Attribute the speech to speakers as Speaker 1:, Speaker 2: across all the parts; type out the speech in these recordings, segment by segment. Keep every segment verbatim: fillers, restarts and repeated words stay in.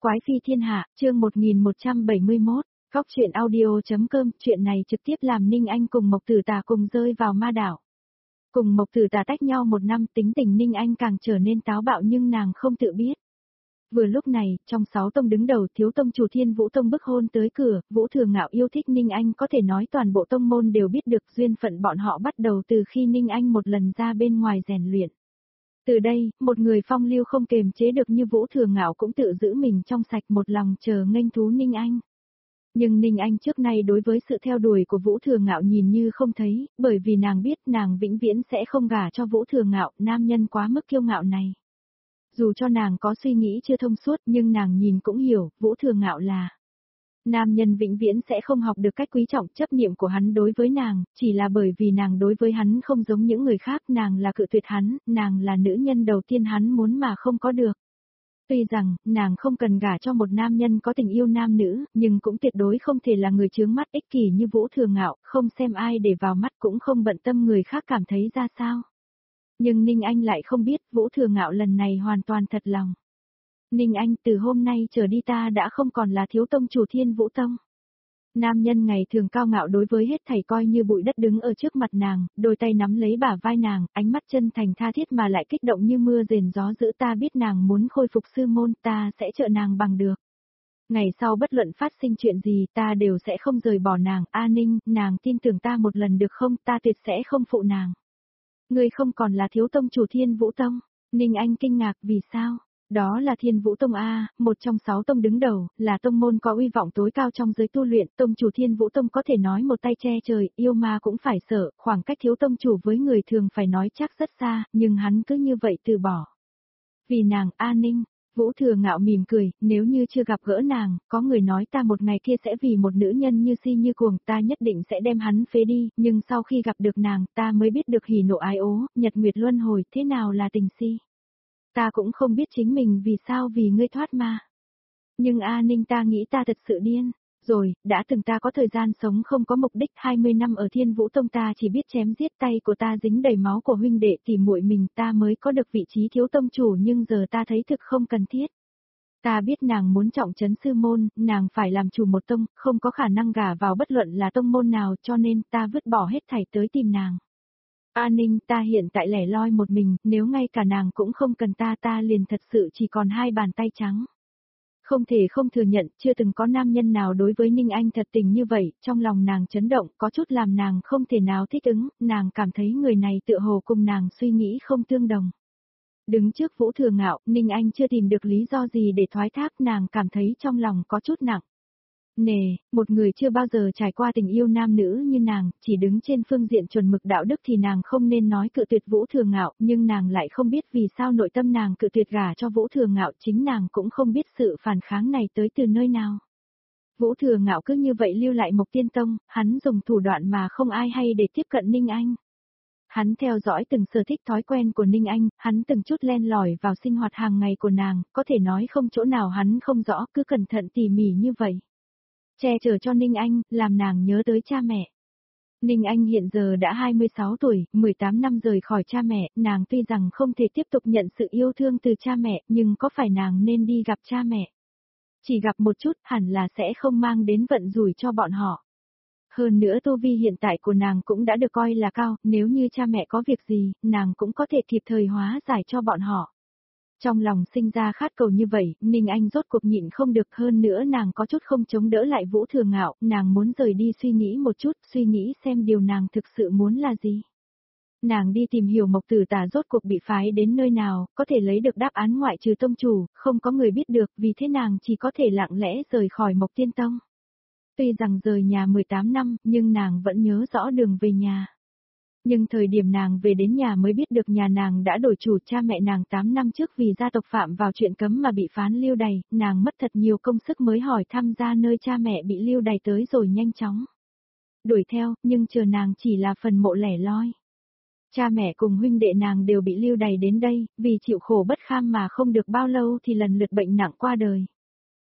Speaker 1: Quái phi thiên hạ, chương một nghìn một trăm bảy mươi mốt, Góc truyện audio.com, chuyện này trực tiếp làm Ninh Anh cùng Mộc Tử Tà cùng rơi vào ma đảo. Cùng Mộc Tử Tà tách nhau một năm, tính tình Ninh Anh càng trở nên táo bạo nhưng nàng không tự biết. Vừa lúc này, trong sáu tông đứng đầu thiếu tông chủ Thiên Vũ Tông bức hôn tới cửa, Vũ Thừa Ngạo yêu thích Ninh Anh, có thể nói toàn bộ tông môn đều biết được duyên phận bọn họ bắt đầu từ khi Ninh Anh một lần ra bên ngoài rèn luyện. Từ đây, một người phong lưu không kềm chế được như Vũ Thừa Ngạo cũng tự giữ mình trong sạch một lòng chờ nghênh thú Ninh Anh. Nhưng Ninh Anh trước nay đối với sự theo đuổi của Vũ Thừa Ngạo nhìn như không thấy, bởi vì nàng biết nàng vĩnh viễn sẽ không gả cho Vũ Thừa Ngạo, nam nhân quá mức kiêu ngạo này. Dù cho nàng có suy nghĩ chưa thông suốt nhưng nàng nhìn cũng hiểu, Vũ Thừa Ngạo là nam nhân vĩnh viễn sẽ không học được cách quý trọng chấp niệm của hắn đối với nàng, chỉ là bởi vì nàng đối với hắn không giống những người khác, nàng là cự tuyệt hắn, nàng là nữ nhân đầu tiên hắn muốn mà không có được. Tuy rằng, nàng không cần gả cho một nam nhân có tình yêu nam nữ, nhưng cũng tuyệt đối không thể là người chướng mắt ích kỷ như Vũ Thừa Ngạo, không xem ai để vào mắt cũng không bận tâm người khác cảm thấy ra sao. Nhưng Ninh Anh lại không biết, Vũ Thừa Ngạo lần này hoàn toàn thật lòng. Ninh Anh, từ hôm nay trở đi ta đã không còn là thiếu tông chủ Thiên Vũ Tông. Nam nhân ngày thường cao ngạo đối với hết thảy coi như bụi đất đứng ở trước mặt nàng, đôi tay nắm lấy bả vai nàng, ánh mắt chân thành tha thiết mà lại kích động như mưa rền gió dữ, ta biết nàng muốn khôi phục sư môn, ta sẽ trợ nàng bằng được. Ngày sau bất luận phát sinh chuyện gì ta đều sẽ không rời bỏ nàng, A Ninh, nàng tin tưởng ta một lần được không, ta tuyệt sẽ không phụ nàng. Ngươi không còn là thiếu tông chủ Thiên Vũ Tông. Ninh Anh kinh ngạc, vì sao? Đó là Thiên Vũ Tông A, một trong sáu tông đứng đầu, là tông môn có uy vọng tối cao trong giới tu luyện, tông chủ Thiên Vũ Tông có thể nói một tay che trời, yêu ma cũng phải sợ, khoảng cách thiếu tông chủ với người thường phải nói chắc rất xa, nhưng hắn cứ như vậy từ bỏ. Vì nàng, A Ninh, Vũ Thừa Ngạo mỉm cười, nếu như chưa gặp gỡ nàng, có người nói ta một ngày kia sẽ vì một nữ nhân như si như cuồng, ta nhất định sẽ đem hắn phế đi, nhưng sau khi gặp được nàng, ta mới biết được hỉ nộ ái ố, nhật nguyệt luân hồi, thế nào là tình si. Ta cũng không biết chính mình vì sao vì ngươi thoát ma. Nhưng A Ninh, ta nghĩ ta thật sự điên. Rồi, đã từng ta có thời gian sống không có mục đích, hai mươi năm ở Thiên Vũ Tông ta chỉ biết chém giết, tay của ta dính đầy máu của huynh đệ thì muội mình, ta mới có được vị trí thiếu tông chủ, nhưng giờ ta thấy thực không cần thiết. Ta biết nàng muốn trọng trấn sư môn, nàng phải làm chủ một tông, không có khả năng gả vào bất luận là tông môn nào, cho nên ta vứt bỏ hết thảy tới tìm nàng. A Ninh, ta hiện tại lẻ loi một mình, nếu ngay cả nàng cũng không cần ta, ta liền thật sự chỉ còn hai bàn tay trắng. Không thể không thừa nhận, chưa từng có nam nhân nào đối với Ninh Anh thật tình như vậy, trong lòng nàng chấn động, có chút làm nàng không thể nào thích ứng, nàng cảm thấy người này tựa hồ cùng nàng suy nghĩ không tương đồng. Đứng trước Vũ Thừa Ngạo, Ninh Anh chưa tìm được lý do gì để thoái thác, nàng cảm thấy trong lòng có chút nặng. Nề, một người chưa bao giờ trải qua tình yêu nam nữ như nàng, chỉ đứng trên phương diện chuẩn mực đạo đức thì nàng không nên nói cự tuyệt Vũ Thừa Ngạo, nhưng nàng lại không biết vì sao nội tâm nàng cự tuyệt gả cho Vũ Thừa Ngạo, chính nàng cũng không biết sự phản kháng này tới từ nơi nào. Vũ Thừa Ngạo cứ như vậy lưu lại Mộc Tiên Tông, hắn dùng thủ đoạn mà không ai hay để tiếp cận Ninh Anh. Hắn theo dõi từng sở thích thói quen của Ninh Anh, hắn từng chút len lỏi vào sinh hoạt hàng ngày của nàng, có thể nói không chỗ nào hắn không rõ, cứ cẩn thận tỉ mỉ như vậy. Che chở cho Ninh Anh, làm nàng nhớ tới cha mẹ. Ninh Anh hiện giờ đã hai mươi sáu tuổi, mười tám năm rời khỏi cha mẹ, nàng tuy rằng không thể tiếp tục nhận sự yêu thương từ cha mẹ, nhưng có phải nàng nên đi gặp cha mẹ? Chỉ gặp một chút hẳn là sẽ không mang đến vận rủi cho bọn họ. Hơn nữa tu vi hiện tại của nàng cũng đã được coi là cao, nếu như cha mẹ có việc gì, nàng cũng có thể kịp thời hóa giải cho bọn họ. Trong lòng sinh ra khát cầu như vậy, Ninh Anh rốt cuộc nhịn không được, hơn nữa nàng có chút không chống đỡ lại Vũ Thừa Ngạo, nàng muốn rời đi suy nghĩ một chút, suy nghĩ xem điều nàng thực sự muốn là gì. Nàng đi tìm hiểu Mộc Tử Tà rốt cuộc bị phái đến nơi nào, có thể lấy được đáp án ngoại trừ tông chủ, không có người biết được, vì thế nàng chỉ có thể lặng lẽ rời khỏi Mộc Tiên Tông. Tuy rằng rời nhà mười tám năm, nhưng nàng vẫn nhớ rõ đường về nhà. Nhưng thời điểm nàng về đến nhà mới biết được nhà nàng đã đổi chủ, cha mẹ nàng tám năm trước vì gia tộc phạm vào chuyện cấm mà bị phán lưu đày, nàng mất thật nhiều công sức mới hỏi thăm ra nơi cha mẹ bị lưu đày tới rồi nhanh chóng đuổi theo, nhưng chờ nàng chỉ là phần mộ lẻ loi. Cha mẹ cùng huynh đệ nàng đều bị lưu đày đến đây, vì chịu khổ bất kham mà không được bao lâu thì lần lượt bệnh nặng qua đời.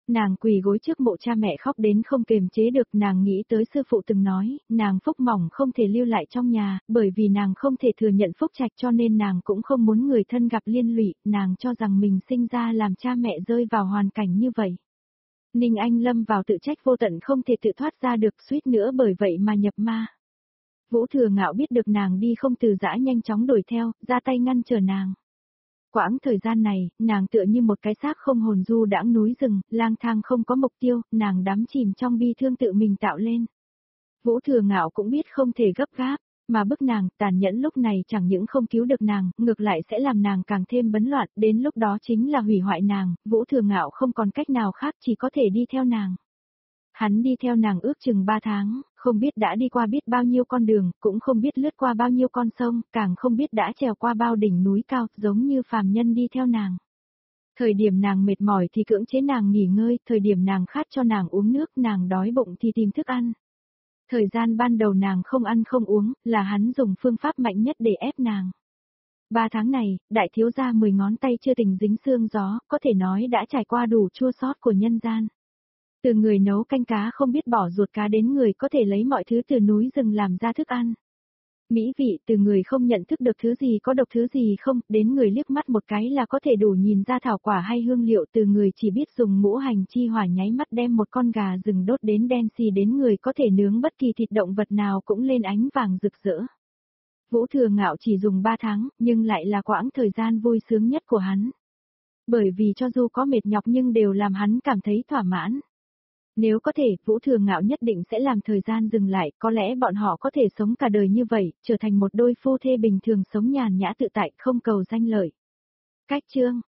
Speaker 1: Nàng quỳ gối trước mộ cha mẹ khóc đến không kiềm chế được, nàng nghĩ tới sư phụ từng nói, nàng phúc mỏng không thể lưu lại trong nhà, bởi vì nàng không thể thừa nhận phúc trạch cho nên nàng cũng không muốn người thân gặp liên lụy, nàng cho rằng mình sinh ra làm cha mẹ rơi vào hoàn cảnh như vậy. Ninh Anh lâm vào tự trách vô tận không thể tự thoát ra được, suýt nữa bởi vậy mà nhập ma. Vũ Thừa Ngạo biết được nàng đi không từ giã nhanh chóng đuổi theo, ra tay ngăn trở nàng. Quãng thời gian này, nàng tựa như một cái xác không hồn du đãng núi rừng, lang thang không có mục tiêu, nàng đắm chìm trong bi thương tự mình tạo lên. Vũ Thừa Ngạo cũng biết không thể gấp gáp, mà bức nàng, tàn nhẫn lúc này chẳng những không cứu được nàng, ngược lại sẽ làm nàng càng thêm bấn loạn, đến lúc đó chính là hủy hoại nàng, Vũ Thừa Ngạo không còn cách nào khác chỉ có thể đi theo nàng. Hắn đi theo nàng ước chừng ba tháng, không biết đã đi qua biết bao nhiêu con đường, cũng không biết lướt qua bao nhiêu con sông, càng không biết đã trèo qua bao đỉnh núi cao, giống như phàm nhân đi theo nàng. Thời điểm nàng mệt mỏi thì cưỡng chế nàng nghỉ ngơi, thời điểm nàng khát cho nàng uống nước, nàng đói bụng thì tìm thức ăn. Thời gian ban đầu nàng không ăn không uống, là hắn dùng phương pháp mạnh nhất để ép nàng. Ba tháng này, đại thiếu gia mười ngón tay chưa tình dính xương gió, có thể nói đã trải qua đủ chua xót của nhân gian. Từ người nấu canh cá không biết bỏ ruột cá đến người có thể lấy mọi thứ từ núi rừng làm ra thức ăn. Mỹ vị từ người không nhận thức được thứ gì có độc thứ gì không, đến người liếc mắt một cái là có thể đủ nhìn ra thảo quả hay hương liệu, từ người chỉ biết dùng ngũ hành chi hỏa nháy mắt đem một con gà rừng đốt đến đen xì, đến người có thể nướng bất kỳ thịt động vật nào cũng lên ánh vàng rực rỡ. Vũ Thừa Ngạo chỉ dùng ba tháng, nhưng lại là quãng thời gian vui sướng nhất của hắn. Bởi vì cho dù có mệt nhọc nhưng đều làm hắn cảm thấy thỏa mãn. Nếu có thể, Vũ Thừa Ngạo nhất định sẽ làm thời gian dừng lại, có lẽ bọn họ có thể sống cả đời như vậy, trở thành một đôi phu thê bình thường sống nhàn nhã tự tại, không cầu danh lợi. Cách chương